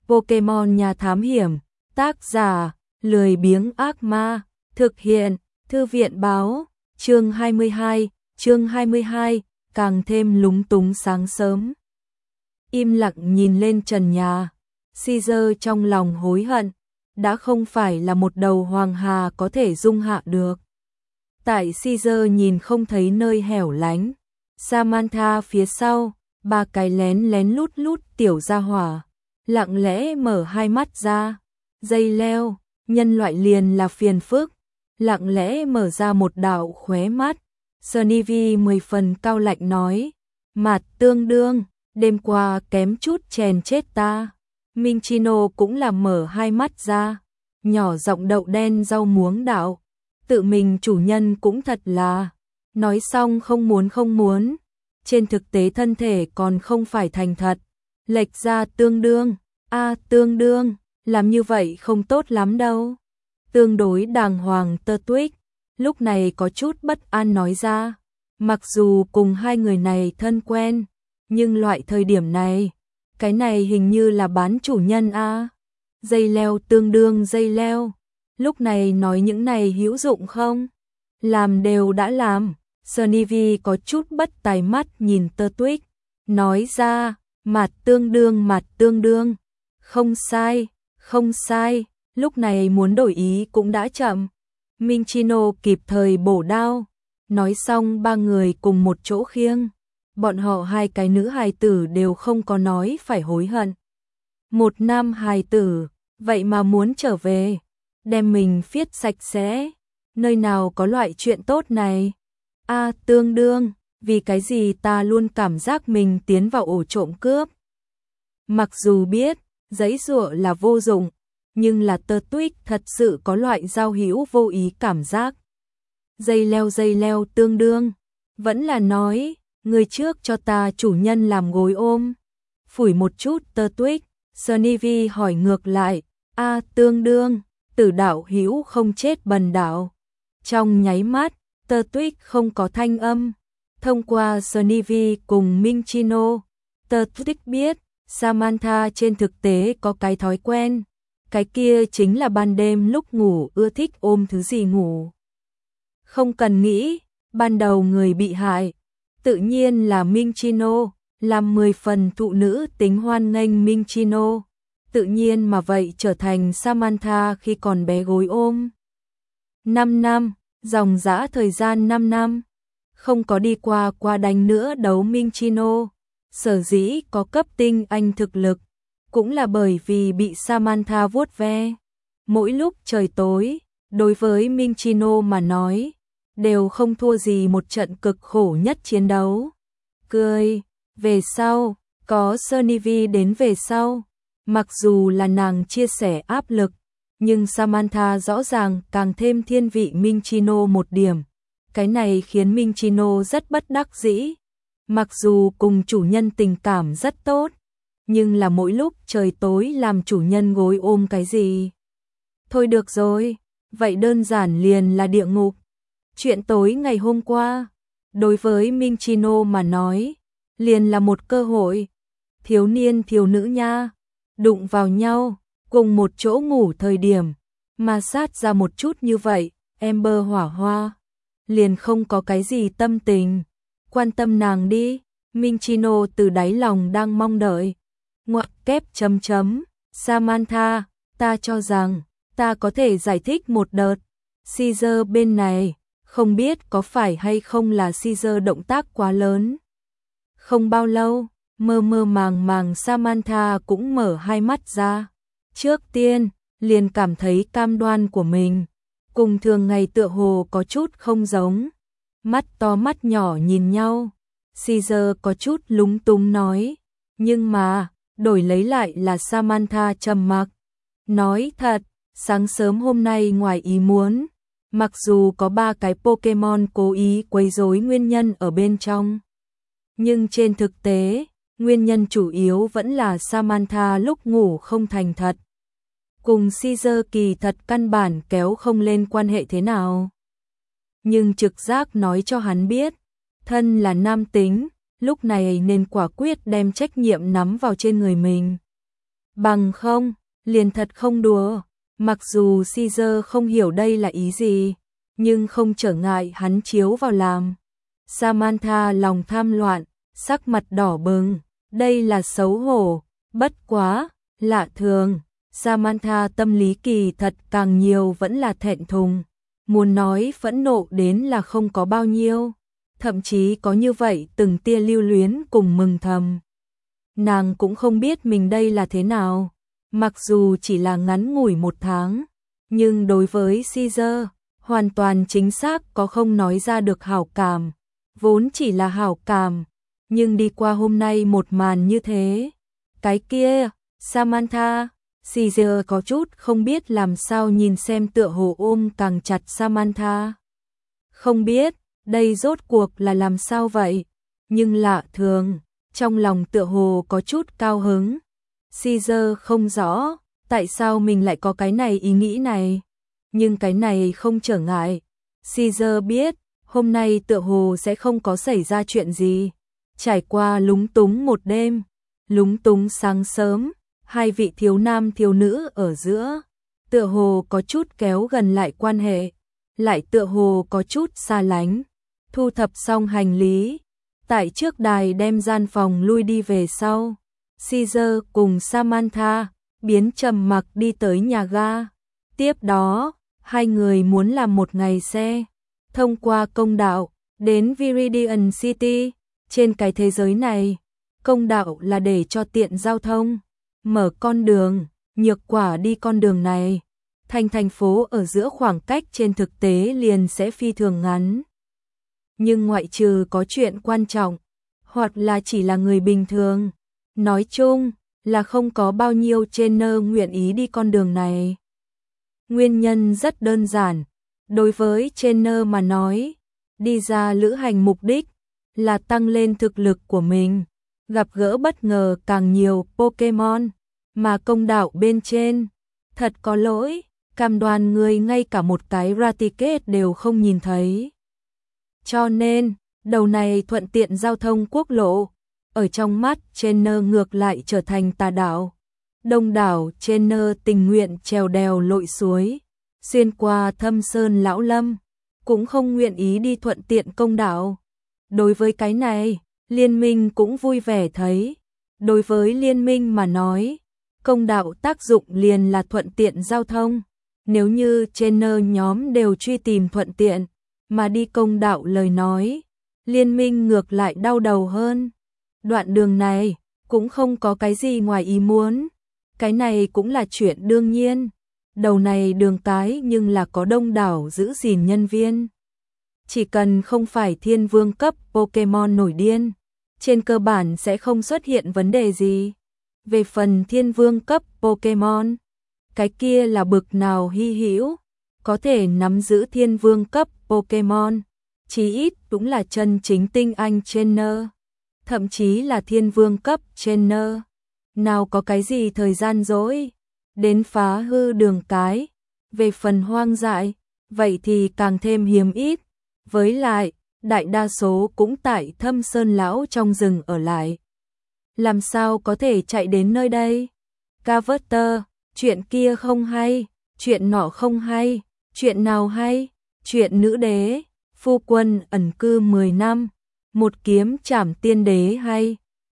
Pokemon Nhà Thám Hiểm, tác giả, lười biếng ác ma, thực hiện, Thư viện báo, chương 22, càng thêm lúng túng sáng sớm. Im lặng nhìn lên trần nhà, Caesar trong lòng hối hận, đã không phải là một đầu hoàng hà có thể dung hạ được. Tại Caesar nhìn không thấy nơi hẻo lánh, Samantha phía sau, ba cái lén lén lút lút tiểu gia hỏa, lặng lẽ mở hai mắt ra, dây leo, nhân loại liền là phiền phức, lặng lẽ mở ra một đạo khóe mắt. Sunny 10 phần cao lạnh nói, mặt tương đương, đêm qua kém chút chèn chết ta. Minchino cũng là mở hai mắt ra, nhỏ giọng đậu đen rau muống đạo, tự mình chủ nhân cũng thật là, nói xong không muốn, trên thực tế thân thể còn không phải thành thật, lệch ra tương đương, tương đương, làm như vậy không tốt lắm đâu. Tương đối đàng hoàng Tơ Tuyết, lúc này có chút bất an nói ra, mặc dù cùng hai người này thân quen, nhưng loại thời điểm này, cái này hình như là bán chủ nhân a. Dây leo tương đương dây leo, lúc này nói những này hữu dụng không? Làm đều đã làm. Sunny có chút bất tài mắt nhìn Tơ Tuyết, nói ra, mặt tương đương, không sai, lúc này muốn đổi ý cũng đã chậm. Minchino kịp thời bổ đao, nói xong ba người cùng một chỗ khiêng, bọn họ hai cái nữ hài tử đều không có nói phải hối hận. Một nam hài tử, vậy mà muốn trở về, đem mình phiết sạch sẽ, nơi nào có loại chuyện tốt này. Tương đương, vì cái gì ta luôn cảm giác mình tiến vào ổ trộm cướp. Mặc dù biết, giấy giụa là vô dụng, nhưng là Tơ Tuyết thật sự có loại giao hữu vô ý cảm giác. Dây leo tương đương, vẫn là nói, người trước cho ta chủ nhân làm gối ôm. Phủi một chút Tơ Tuyết, Sunny hỏi ngược lại, tương đương, tử đạo hữu không chết bần đạo. Trong nháy mắt, Tơ Tuyết không có thanh âm. Thông qua Sunny cùng Minchino, Tơ Tuyết biết, Samantha trên thực tế có cái thói quen. Cái kia chính là ban đêm lúc ngủ ưa thích ôm thứ gì ngủ. Không cần nghĩ, ban đầu người bị hại, tự nhiên là Minchino, làm 10 phần thụ nữ tính hoan nghênh Minchino. Tự nhiên mà vậy trở thành Samantha khi còn bé gối ôm. 5 năm, dòng dã thời gian 5 năm, không có đi qua đánh nữa đấu Minchino, sở dĩ có cấp tinh anh thực lực, cũng là bởi vì bị Samantha vuốt ve. Mỗi lúc trời tối, đối với Minchino mà nói, đều không thua gì một trận cực khổ nhất chiến đấu. Cười, về sau, có Sunny đến về sau, mặc dù là nàng chia sẻ áp lực, nhưng Samantha rõ ràng càng thêm thiên vị Minchino một điểm. Cái này khiến Minchino rất bất đắc dĩ. Mặc dù cùng chủ nhân tình cảm rất tốt, nhưng là mỗi lúc trời tối làm chủ nhân gối ôm cái gì. Thôi được rồi, vậy đơn giản liền là địa ngục. Chuyện tối ngày hôm qua, đối với Minchino mà nói, liền là một cơ hội. Thiếu niên thiếu nữ nha, đụng vào nhau, cùng một chỗ ngủ thời điểm, mà sát ra một chút như vậy, Ember hỏa hoa, liền không có cái gì tâm tình. Quan tâm nàng đi, Minchino từ đáy lòng đang mong đợi. Ngoặc kép chấm chấm, Samantha, ta cho rằng, ta có thể giải thích một đợt. Caesar bên này, không biết có phải hay không là Caesar động tác quá lớn. Không bao lâu, mơ màng Samantha cũng mở hai mắt ra. Trước tiên, liền cảm thấy cam đoan của mình, cùng thường ngày tựa hồ có chút không giống. Mắt to mắt nhỏ nhìn nhau, Caesar có chút lúng túng nói, nhưng mà, đổi lấy lại là Samantha trầm mặc. Nói thật, sáng sớm hôm nay ngoài ý muốn, mặc dù có 3 cái Pokemon cố ý quấy rối nguyên nhân ở bên trong, nhưng trên thực tế, nguyên nhân chủ yếu vẫn là Samantha lúc ngủ không thành thật. Cùng Caesar kỳ thật căn bản kéo không lên quan hệ thế nào. Nhưng trực giác nói cho hắn biết, thân là nam tính, lúc này nên quả quyết đem trách nhiệm nắm vào trên người mình. Bằng không, liền thật không đùa. Mặc dù Caesar không hiểu đây là ý gì, nhưng không trở ngại hắn chiếu vào làm. Samantha lòng tham loạn, sắc mặt đỏ bừng, đây là xấu hổ, bất quá, lạ thường. Samantha tâm lý kỳ thật càng nhiều vẫn là thẹn thùng, muốn nói phẫn nộ đến là không có bao nhiêu, thậm chí có như vậy từng tia lưu luyến cùng mừng thầm. Nàng cũng không biết mình đây là thế nào, mặc dù chỉ là ngắn ngủi 1 tháng, nhưng đối với Caesar, hoàn toàn chính xác có không nói ra được hảo cảm, vốn chỉ là hảo cảm, nhưng đi qua hôm nay một màn như thế, cái kia, Samantha, Caesar có chút không biết làm sao nhìn xem tựa hồ ôm càng chặt Samantha. Không biết, đây rốt cuộc là làm sao vậy, nhưng lạ thường, trong lòng tựa hồ có chút cao hứng. Caesar không rõ, tại sao mình lại có cái này ý nghĩ này, nhưng cái này không trở ngại. Caesar biết, hôm nay tựa hồ sẽ không có xảy ra chuyện gì. Trải qua lúng túng một đêm, lúng túng sáng sớm, hai vị thiếu nam thiếu nữ ở giữa, tựa hồ có chút kéo gần lại quan hệ, lại tựa hồ có chút xa lánh. Thu thập xong hành lý, tại trước đài đem gian phòng lui đi về sau, Caesar cùng Samantha biến trầm mặc đi tới nhà ga. Tiếp đó, hai người muốn làm một ngày xe, thông qua công đạo, đến Viridian City. Trên cái thế giới này, công đạo là để cho tiện giao thông, mở con đường, nhược quả đi con đường này. Thành phố ở giữa khoảng cách trên thực tế liền sẽ phi thường ngắn. Nhưng ngoại trừ có chuyện quan trọng, hoặc là chỉ là người bình thường, nói chung là không có bao nhiêu trainer nguyện ý đi con đường này. Nguyên nhân rất đơn giản, đối với trainer mà nói, đi ra lữ hành mục đích là tăng lên thực lực của mình, gặp gỡ bất ngờ càng nhiều Pokemon, mà công đạo bên trên, thật có lỗi, cam đoan người ngay cả một cái Raticate đều không nhìn thấy. Cho nên, đầu này thuận tiện giao thông quốc lộ, ở trong mắt trainer ngược lại trở thành tà đạo. Đông đảo trainer tình nguyện trèo đèo lội suối, xuyên qua thâm sơn lão lâm, cũng không nguyện ý đi thuận tiện công đạo. Đối với cái này, liên minh cũng vui vẻ thấy. Đối với liên minh mà nói, công đạo tác dụng liền là thuận tiện giao thông. Nếu như trainer nhóm đều truy tìm thuận tiện, mà đi công đạo lời nói, liên minh ngược lại đau đầu hơn. Đoạn đường này, cũng không có cái gì ngoài ý muốn. Cái này cũng là chuyện đương nhiên. Đầu này đường cái nhưng là có đông đảo giữ gìn nhân viên. Chỉ cần không phải thiên vương cấp Pokemon nổi điên, trên cơ bản sẽ không xuất hiện vấn đề gì. Về phần thiên vương cấp Pokemon, cái kia là bực nào hy hữu, có thể nắm giữ thiên vương cấp Pokemon, chí ít cũng là chân chính tinh anh trainer, thậm chí là thiên vương cấp trainer. Nào có cái gì thời gian rỗi đến phá hư đường cái. Về phần hoang dại, vậy thì càng thêm hiếm ít. Với lại, đại đa số cũng tại thâm sơn lão trong rừng ở lại. Làm sao có thể chạy đến nơi đây? Carter, chuyện kia không hay, chuyện nọ không hay, chuyện nào hay? Chuyện nữ đế, phu quân ẩn cư 10 năm, một kiếm trảm tiên đế hay?